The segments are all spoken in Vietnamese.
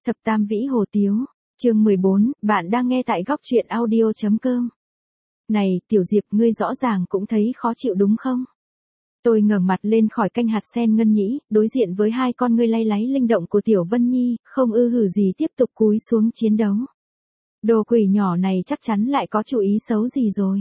Thập Tam Vĩ Hồ Tiếu, chương 14, bạn đang nghe tại góc truyện audio.com. Này, Tiểu Diệp, ngươi rõ ràng cũng thấy khó chịu đúng không? Tôi ngẩng mặt lên khỏi canh hạt sen ngân nhĩ, đối diện với hai con ngươi lay láy linh động của Tiểu Vân Nhi, không ư hử gì tiếp tục cúi xuống chiến đấu. Đồ quỷ nhỏ này chắc chắn lại có chủ ý xấu gì rồi.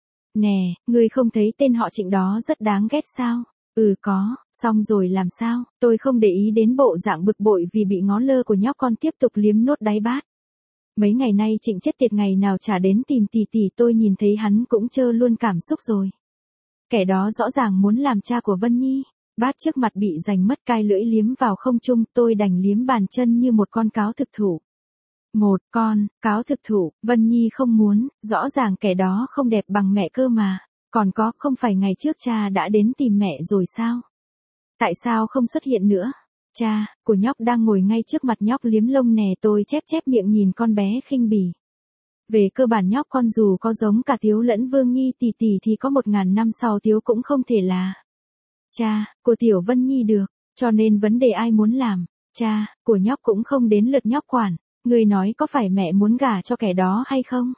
Nè, ngươi không thấy tên họ Trịnh đó rất đáng ghét sao? Có, xong rồi làm sao? Tôi không để ý đến bộ dạng bực bội vì bị ngó lơ của nhóc con tiếp tục liếm nốt đáy bát. Mấy ngày nay Trịnh chết tiệt ngày nào chả đến tìm tỷ, tôi nhìn thấy hắn cũng trơ luôn cảm xúc rồi. Kẻ đó rõ ràng muốn làm cha của Vân Nhi. Bát trước mặt bị giành mất, cai lưỡi liếm vào không trung, tôi đành liếm bàn chân như một con cáo thực thủ. Một con cáo thực thủ, Vân Nhi không muốn, rõ ràng kẻ đó không đẹp bằng mẹ cơ mà. Còn có, không phải ngày trước cha đã đến tìm mẹ rồi sao? Tại sao không xuất hiện nữa? Cha của nhóc đang ngồi ngay trước mặt nhóc liếm lông nè, tôi chép miệng nhìn con bé khinh bỉ. Về cơ bản nhóc con dù có giống cả Tiếu lẫn Vương Nhi tỷ thì có 1000 năm sau Tiếu cũng không thể là cha của Tiểu Vân Nhi được, cho nên vấn đề ai muốn làm cha của nhóc cũng không đến lượt nhóc quản. Người nói có phải mẹ muốn gả cho kẻ đó hay không?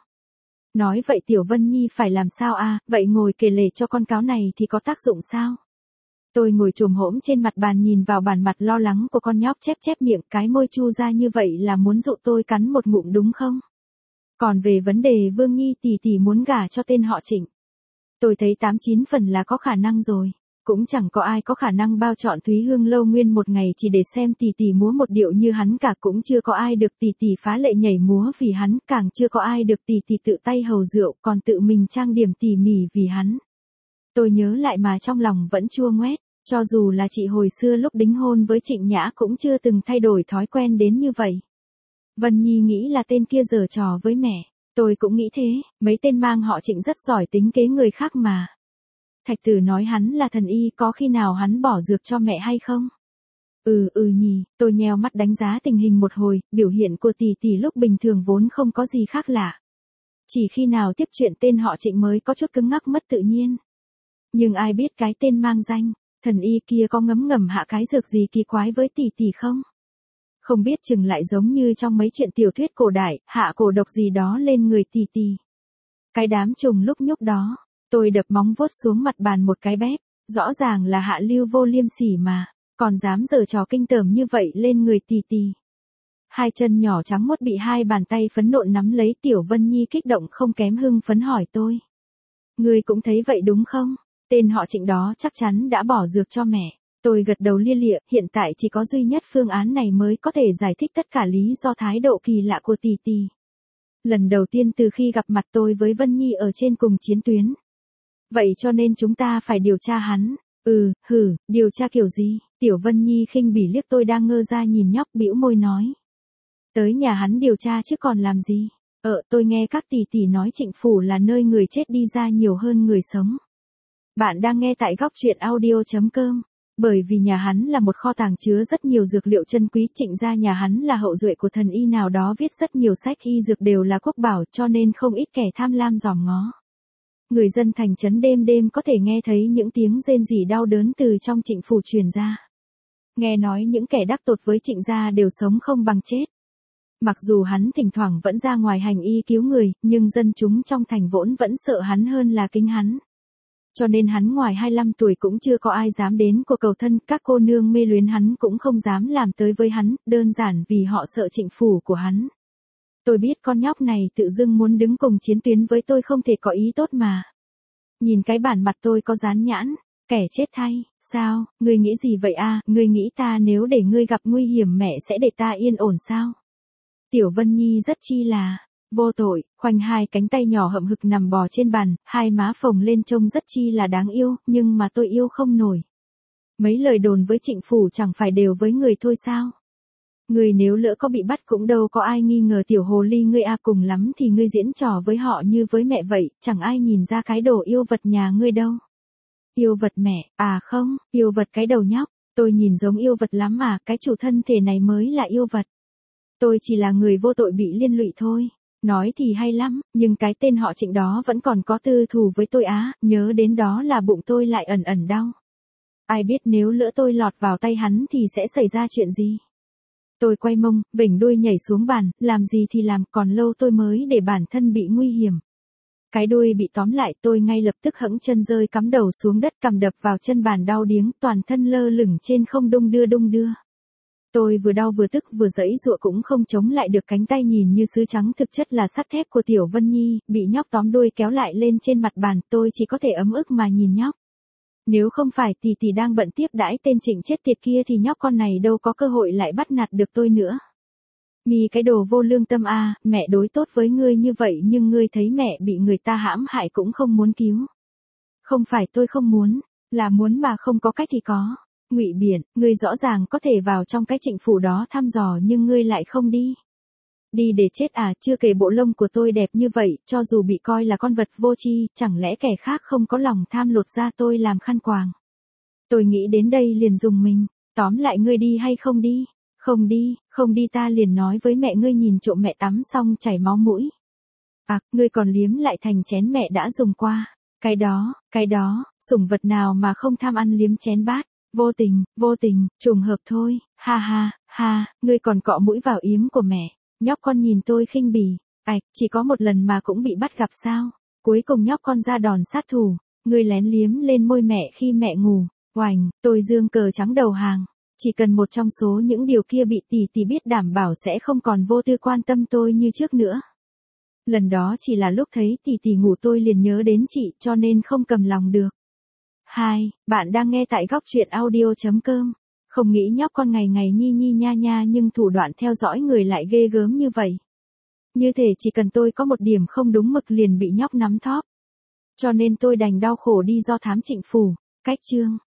Nói vậy Tiểu Vân Nhi phải làm sao à? Vậy ngồi kể lể cho con cáo này thì có tác dụng sao? Tôi ngồi chồm hổm trên mặt bàn nhìn vào bản mặt lo lắng của con nhóc, chép miệng, cái môi chu ra như vậy là muốn dụ tôi cắn một ngụm đúng không? Còn về vấn đề Vương Nhi tỷ muốn gả cho tên họ Trịnh, tôi thấy 89 phần là có khả năng rồi. Cũng chẳng có ai có khả năng bao chọn Thúy Hương Lâu Nguyên một ngày chỉ để xem tỷ múa một điệu như hắn cả, cũng chưa có ai được tỷ phá lệ nhảy múa vì hắn, càng chưa có ai được tỷ tự tay hầu rượu còn tự mình trang điểm tỉ mỉ vì hắn. Tôi nhớ lại mà trong lòng vẫn chua ngoét, cho dù là chị hồi xưa lúc đính hôn với Trịnh Nhã cũng chưa từng thay đổi thói quen đến như vậy. Vân Nhi nghĩ là tên kia giở trò với mẹ, tôi cũng nghĩ thế, mấy tên mang họ Trịnh rất giỏi tính kế người khác mà. Thạch Tử nói hắn là thần y, có khi nào hắn bỏ dược cho mẹ hay không? Nhỉ, tôi nheo mắt đánh giá tình hình một hồi, biểu hiện của tỷ lúc bình thường vốn không có gì khác lạ. Chỉ khi nào tiếp chuyện tên họ Trịnh mới có chút cứng ngắc mất tự nhiên. Nhưng ai biết cái tên mang danh thần y kia có ngấm ngầm hạ cái dược gì kỳ quái với tỷ không? Không biết chừng lại giống như trong mấy chuyện tiểu thuyết cổ đại, hạ cổ độc gì đó lên người tỷ. Cái đám trùng lúc nhúc đó, tôi đập móng vuốt xuống mặt bàn một cái bép, rõ ràng là hạ lưu vô liêm sỉ mà, còn dám giở trò kinh tởm như vậy lên người tỷ. Hai chân nhỏ trắng muốt bị hai bàn tay phấn nộn nắm lấy, Tiểu Vân Nhi kích động không kém hưng phấn hỏi tôi. Ngươi cũng thấy vậy đúng không? Tên họ Trịnh đó chắc chắn đã bỏ dược cho mẹ. Tôi gật đầu lia lịa, hiện tại chỉ có duy nhất phương án này mới có thể giải thích tất cả lý do thái độ kỳ lạ của tỷ. Lần đầu tiên từ khi gặp mặt tôi với Vân Nhi ở trên cùng chiến tuyến. Vậy cho nên chúng ta phải điều tra hắn. Điều tra kiểu gì? Tiểu Vân Nhi khinh bỉ liếc tôi đang ngơ ra nhìn nhóc, bĩu môi nói. Tới nhà hắn điều tra chứ còn làm gì? Tôi nghe các tỷ nói Trịnh Phủ là nơi người chết đi ra nhiều hơn người sống. Bạn đang nghe tại góc truyện audio.com. Bởi vì nhà hắn là một kho tàng chứa rất nhiều dược liệu chân quý, Trịnh gia nhà hắn là hậu duệ của thần y nào đó viết rất nhiều sách y dược đều là quốc bảo, cho nên không ít kẻ tham lam dòm ngó. Người dân thành trấn đêm có thể nghe thấy những tiếng rên rỉ đau đớn từ trong Trịnh Phủ truyền ra. Nghe nói những kẻ đắc tội với Trịnh gia đều sống không bằng chết. Mặc dù hắn thỉnh thoảng vẫn ra ngoài hành y cứu người, nhưng dân chúng trong thành vốn vẫn sợ hắn hơn là kính hắn. Cho nên hắn ngoài 25 tuổi cũng chưa có ai dám đến của cầu thân, các cô nương mê luyến hắn cũng không dám làm tới với hắn, đơn giản vì họ sợ Trịnh Phủ của hắn. Tôi biết con nhóc này tự dưng muốn đứng cùng chiến tuyến với tôi không thể có ý tốt mà. Nhìn cái bản mặt tôi có dán nhãn, kẻ chết thay, sao, ngươi nghĩ gì vậy à, ngươi nghĩ ta nếu để ngươi gặp nguy hiểm mẹ sẽ để ta yên ổn sao? Tiểu Vân Nhi rất chi là vô tội, khoanh hai cánh tay nhỏ hậm hực nằm bò trên bàn, hai má phồng lên trông rất chi là đáng yêu, nhưng mà tôi yêu không nổi. Mấy lời đồn với Trịnh Phủ chẳng phải đều với người thôi sao? Người nếu lỡ có bị bắt cũng đâu có ai nghi ngờ tiểu hồ ly ngươi cùng lắm thì ngươi diễn trò với họ như với mẹ vậy, chẳng ai nhìn ra cái đồ yêu vật nhà ngươi đâu. Yêu vật mẹ, không, yêu vật cái đầu nhóc, tôi nhìn giống yêu vật lắm mà, cái chủ thân thể này mới là yêu vật. Tôi chỉ là người vô tội bị liên lụy thôi. Nói thì hay lắm, nhưng cái tên họ Trịnh đó vẫn còn có tư thù với tôi nhớ đến đó là bụng tôi lại ẩn đau. Ai biết nếu lỡ tôi lọt vào tay hắn thì sẽ xảy ra chuyện gì? Tôi quay mông, vểnh đuôi nhảy xuống bàn, làm gì thì làm, còn lâu tôi mới để bản thân bị nguy hiểm. Cái đuôi bị tóm lại, tôi ngay lập tức hẫng chân rơi cắm đầu xuống đất, cằm đập vào chân bàn đau điếng, toàn thân lơ lửng trên không đung đưa đung đưa. Tôi vừa đau vừa tức vừa giãy giụa cũng không chống lại được, cánh tay nhìn như sứ trắng thực chất là sắt thép của Tiểu Vân Nhi, bị nhóc tóm đuôi kéo lại lên trên mặt bàn, tôi chỉ có thể ấm ức mà nhìn nhóc. Nếu không phải tỷ tỷ đang bận tiếp đãi tên Trịnh chết tiệt kia thì nhóc con này đâu có cơ hội lại bắt nạt được tôi nữa. Mi cái đồ vô lương tâm a, mẹ đối tốt với ngươi như vậy nhưng ngươi thấy mẹ bị người ta hãm hại cũng không muốn cứu. Không phải tôi không muốn, là muốn mà không có cách thì có. Ngụy Biển, ngươi rõ ràng có thể vào trong cái Trịnh phủ đó thăm dò nhưng ngươi lại không đi. Đi để chết à, chưa kể bộ lông của tôi đẹp như vậy, cho dù bị coi là con vật vô tri, chẳng lẽ kẻ khác không có lòng tham lột da tôi làm khăn quàng. Tôi nghĩ đến đây liền dùng mình, tóm lại ngươi đi hay không đi? Không đi ta liền nói với mẹ ngươi nhìn trộm mẹ tắm xong chảy máu mũi. À, ngươi còn liếm lại thành chén mẹ đã dùng qua. Cái đó, sủng vật nào mà không tham ăn liếm chén bát. Vô tình, trùng hợp thôi, ha, ngươi còn cọ mũi vào yếm của mẹ. Nhóc con nhìn tôi khinh bỉ, chỉ có một lần mà cũng bị bắt gặp sao. Cuối cùng nhóc con ra đòn sát thủ, ngươi lén liếm lên môi mẹ khi mẹ ngủ. Oành, tôi giương cờ trắng đầu hàng. Chỉ cần một trong số những điều kia bị tỷ biết đảm bảo sẽ không còn vô tư quan tâm tôi như trước nữa. Lần đó chỉ là lúc thấy tỷ ngủ tôi liền nhớ đến chị cho nên không cầm lòng được. 2. Bạn đang nghe tại góc truyện audio.com. Không nghĩ nhóc con ngày ngày nhi nha nhưng thủ đoạn theo dõi người lại ghê gớm như vậy. Như thể chỉ cần tôi có một điểm không đúng mực liền bị nhóc nắm thóp. Cho nên tôi đành đau khổ đi do thám Trịnh phủ. Cách chương